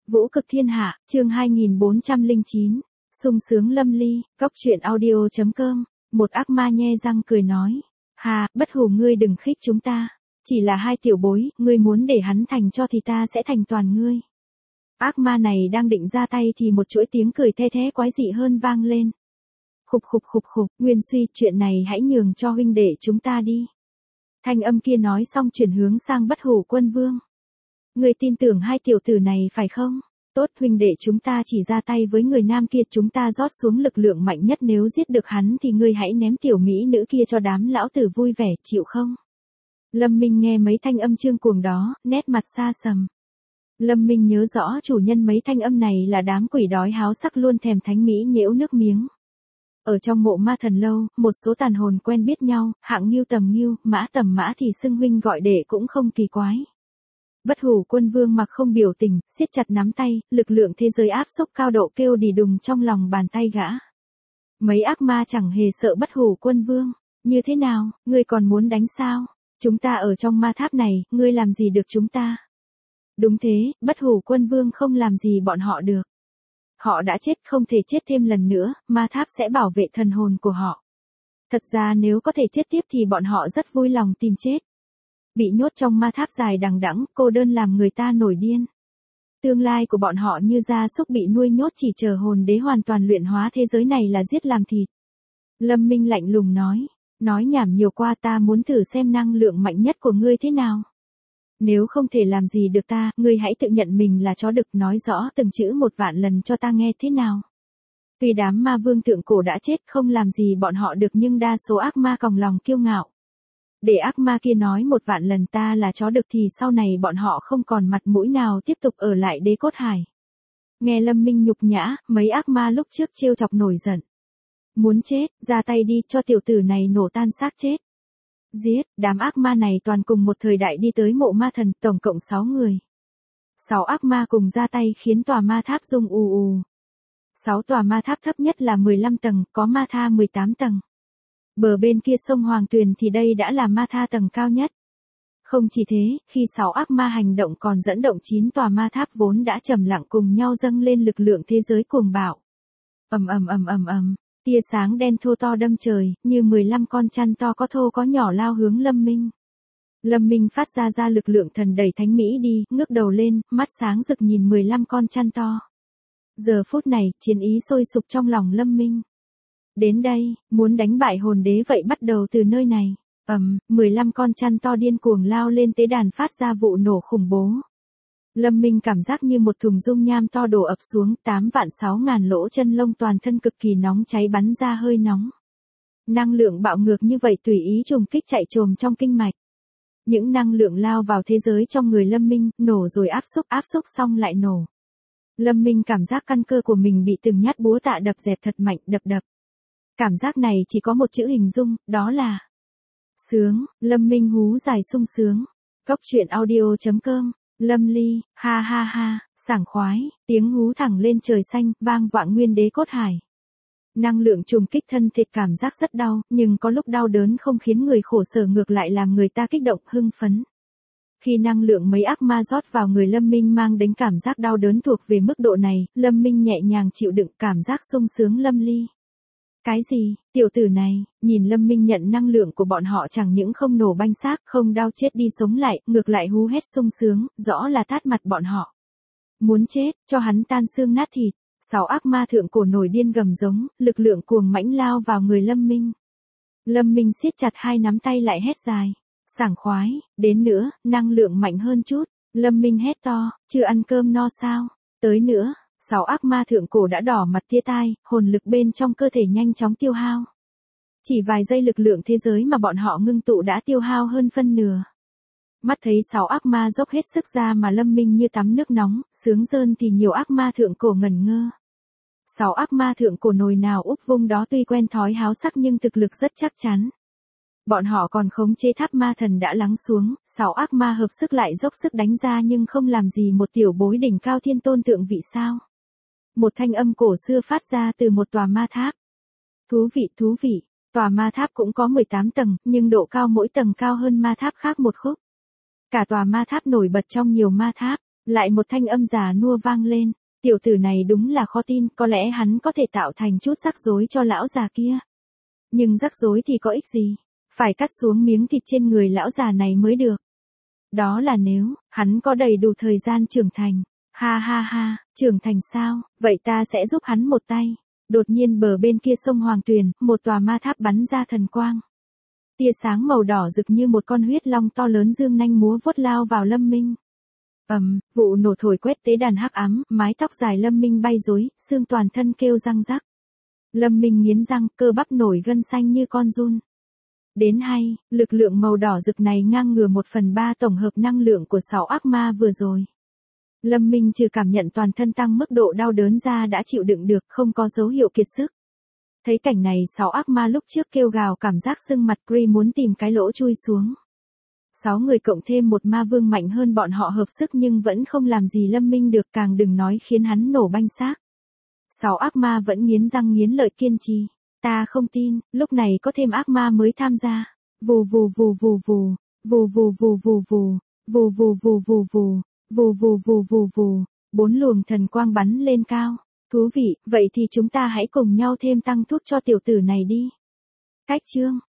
Vũ cực thiên hạ, chương 2409. Sung sướng lâm ly, góc truyện audio.com. Một ác ma nhe răng cười nói. Hà, bất hủ ngươi đừng khích chúng ta. Chỉ là hai tiểu bối, ngươi muốn để hắn thành cho thì ta sẽ thành toàn ngươi. Ác ma này đang định ra tay thì một chuỗi tiếng cười the thé quái dị hơn vang lên. Khục khục khục khục, Nguyên Suy, chuyện này hãy nhường cho huynh đệ chúng ta đi. Thanh âm kia nói xong chuyển hướng sang Bất Hủ Quân Vương. Ngươi tin tưởng hai tiểu tử này phải không? Tốt, huynh đệ chúng ta chỉ ra tay với người nam kia, chúng ta rót xuống lực lượng mạnh nhất, nếu giết được hắn thì ngươi hãy ném tiểu mỹ nữ kia cho đám lão tử vui vẻ, chịu không? Lâm Minh nghe mấy thanh âm trương cuồng đó, nét mặt xa sầm. Lâm Minh nhớ rõ chủ nhân mấy thanh âm này là đám quỷ đói háo sắc luôn thèm thánh mỹ nhễu nước miếng. Ở trong mộ ma thần lâu, một số tàn hồn quen biết nhau, hạng Ngưu tầm Ngưu, mã tầm mã thì xưng huynh gọi đệ cũng không kỳ quái. Bất Hủ Quân Vương mặc không biểu tình, siết chặt nắm tay, lực lượng thế giới áp xúc cao độ kêu đì đùng trong lòng bàn tay gã. Mấy ác ma chẳng hề sợ Bất Hủ Quân Vương. Như thế nào, ngươi còn muốn đánh sao? Chúng ta ở trong ma tháp này, ngươi làm gì được chúng ta? Đúng thế, Bất Hủ Quân Vương không làm gì bọn họ được. Họ đã chết, không thể chết thêm lần nữa, ma tháp sẽ bảo vệ thần hồn của họ. Thật ra nếu có thể chết tiếp thì bọn họ rất vui lòng tìm chết. Bị nhốt trong ma tháp dài đằng đẵng, cô đơn làm người ta nổi điên. Tương lai của bọn họ như gia súc bị nuôi nhốt, chỉ chờ hồn đế hoàn toàn luyện hóa thế giới này là giết làm thịt. Lâm Minh lạnh lùng nói nhảm nhiều qua, ta muốn thử xem năng lượng mạnh nhất của ngươi thế nào. Nếu không thể làm gì được ta, ngươi hãy tự nhận mình là chó đực, nói rõ từng chữ 1.000.000 lần cho ta nghe thế nào. Tuy đám ma vương thượng cổ đã chết, không làm gì bọn họ được, nhưng đa số ác ma còng lòng kiêu ngạo. Để ác ma kia nói 1.000.000 lần ta là chó đực thì sau này bọn họ không còn mặt mũi nào tiếp tục ở lại Đế Cốt Hải. Nghe Lâm Minh nhục nhã, mấy ác ma lúc trước trêu chọc nổi giận. Muốn chết, ra tay đi, cho tiểu tử này nổ tan xác chết. Giết, đám ác ma này toàn cùng một thời đại đi tới mộ ma thần, tổng cộng 6 người. 6 ác ma cùng ra tay khiến tòa ma tháp rung ù ù. 6 tòa ma tháp thấp nhất là 15 tầng, có ma tha 18 tầng. Bờ bên kia sông Hoàng Tuyền thì đây đã là ma tha tầng cao nhất. Không chỉ thế, khi 6 ác ma hành động còn dẫn động 9 tòa ma tháp vốn đã trầm lặng cùng nhau dâng lên lực lượng thế giới cuồng bạo. Ầm ầm ầm ầm ầm, tia sáng đen thô to đâm trời, như 15 con chăn to có thô có nhỏ lao hướng Lâm Minh. Lâm Minh phát ra lực lượng thần đẩy thánh mỹ đi, ngước đầu lên, mắt sáng rực nhìn 15 con chăn to. Giờ phút này, chiến ý sôi sục trong lòng Lâm Minh. Đến đây, muốn đánh bại hồn đế vậy bắt đầu từ nơi này. 15 con chăn to điên cuồng lao lên tế đàn phát ra vụ nổ khủng bố. Lâm Minh cảm giác như một thùng dung nham to đổ ập xuống, 8.600.000 lỗ chân lông toàn thân cực kỳ nóng cháy bắn ra hơi nóng. Năng lượng bạo ngược như vậy tùy ý trùng kích chạy trồm trong kinh mạch. Những năng lượng lao vào thế giới trong người Lâm Minh, nổ rồi áp xúc xong lại nổ. Lâm Minh cảm giác căn cơ của mình bị từng nhát búa tạ đập dẹp thật mạnh, đập. Cảm giác này chỉ có một chữ hình dung, đó là sướng. Lâm Minh hú dài sung sướng. Góc truyện audio.com. Lâm ly, ha ha ha, sảng khoái, tiếng hú thẳng lên trời xanh, vang vọng nguyên Đế Cốt Hải. Năng lượng trùng kích thân thịt, cảm giác rất đau, nhưng có lúc đau đớn không khiến người khổ sở, ngược lại làm người ta kích động, hưng phấn. Khi năng lượng mấy ác ma rót vào người Lâm Minh mang đến cảm giác đau đớn thuộc về mức độ này, Lâm Minh nhẹ nhàng chịu đựng, cảm giác sung sướng lâm ly. Cái gì, tiểu tử này, nhìn Lâm Minh nhận năng lượng của bọn họ chẳng những không nổ banh xác, không đau chết đi sống lại, ngược lại hú hét sung sướng, rõ là tát mặt bọn họ. Muốn chết, cho hắn tan xương nát thịt. 6 ác ma thượng cổ nổi điên gầm giống, lực lượng cuồng mãnh lao vào người Lâm Minh. Lâm Minh siết chặt hai nắm tay lại hét dài. Sảng khoái, đến nữa, năng lượng mạnh hơn chút. Lâm Minh hét to, chưa ăn cơm no sao? Tới nữa. 6 ác ma thượng cổ đã đỏ mặt tía tai, hồn lực bên trong cơ thể nhanh chóng tiêu hao. Chỉ vài giây lực lượng thế giới mà bọn họ ngưng tụ đã tiêu hao hơn phân nửa. Mắt thấy 6 ác ma dốc hết sức ra mà Lâm Minh như tắm nước nóng, sướng rơn thì nhiều ác ma thượng cổ ngẩn ngơ. 6 ác ma thượng cổ nồi nào úp vung đó tuy quen thói háo sắc nhưng thực lực rất chắc chắn. Bọn họ còn khống chế tháp ma thần đã lắng xuống, 6 ác ma hợp sức lại dốc sức đánh ra nhưng không làm gì một tiểu bối đỉnh cao thiên tôn thượng vị sao. Một thanh âm cổ xưa phát ra từ một tòa ma tháp. Thú vị, tòa ma tháp cũng có 18 tầng, nhưng độ cao mỗi tầng cao hơn ma tháp khác một khúc. Cả tòa ma tháp nổi bật trong nhiều ma tháp, Lại một thanh âm già nua vang lên, tiểu tử này đúng là khó tin, có lẽ hắn có thể tạo thành chút rắc rối cho lão già kia. Nhưng rắc rối thì có ích gì, phải cắt xuống miếng thịt trên người lão già này mới được. Đó là nếu, hắn có đầy đủ thời gian trưởng thành. Ha ha ha, trưởng thành sao, vậy ta sẽ giúp hắn một tay. Đột nhiên bờ bên kia sông Hoàng Tuyền, một tòa ma tháp bắn ra thần quang. Tia sáng màu đỏ rực như một con huyết long to lớn dương nanh múa vuốt lao vào Lâm Minh. Vụ nổ thổi quét tế đàn hắc ám, mái tóc dài Lâm Minh bay rối, xương toàn thân kêu răng rắc. Lâm Minh nghiến răng, cơ bắp nổi gân xanh như con giun. Đến hay, lực lượng màu đỏ rực này ngang ngửa 1/3 tổng hợp năng lượng của 6 ác ma vừa rồi. Lâm Minh trừ cảm nhận toàn thân tăng mức độ đau đớn ra đã chịu đựng được, không có dấu hiệu kiệt sức. Thấy cảnh này 6 ác ma lúc trước kêu gào cảm giác sưng mặt Cree muốn tìm cái lỗ chui xuống. 6 người cộng thêm một ma vương mạnh hơn bọn họ hợp sức nhưng vẫn không làm gì Lâm Minh được, càng đừng nói khiến hắn nổ banh xác. 6 ác ma vẫn nghiến răng nghiến lợi kiên trì. Ta không tin, lúc này có thêm ác ma mới tham gia. Vù vù vù vù vù, vù vù vù vù vù, vù vù vù vù vù, vù vù vù vù vù, 4 luồng thần quang bắn lên cao. Thú vị, vậy thì chúng ta hãy cùng nhau thêm tăng thuốc cho tiểu tử này đi. Cách chương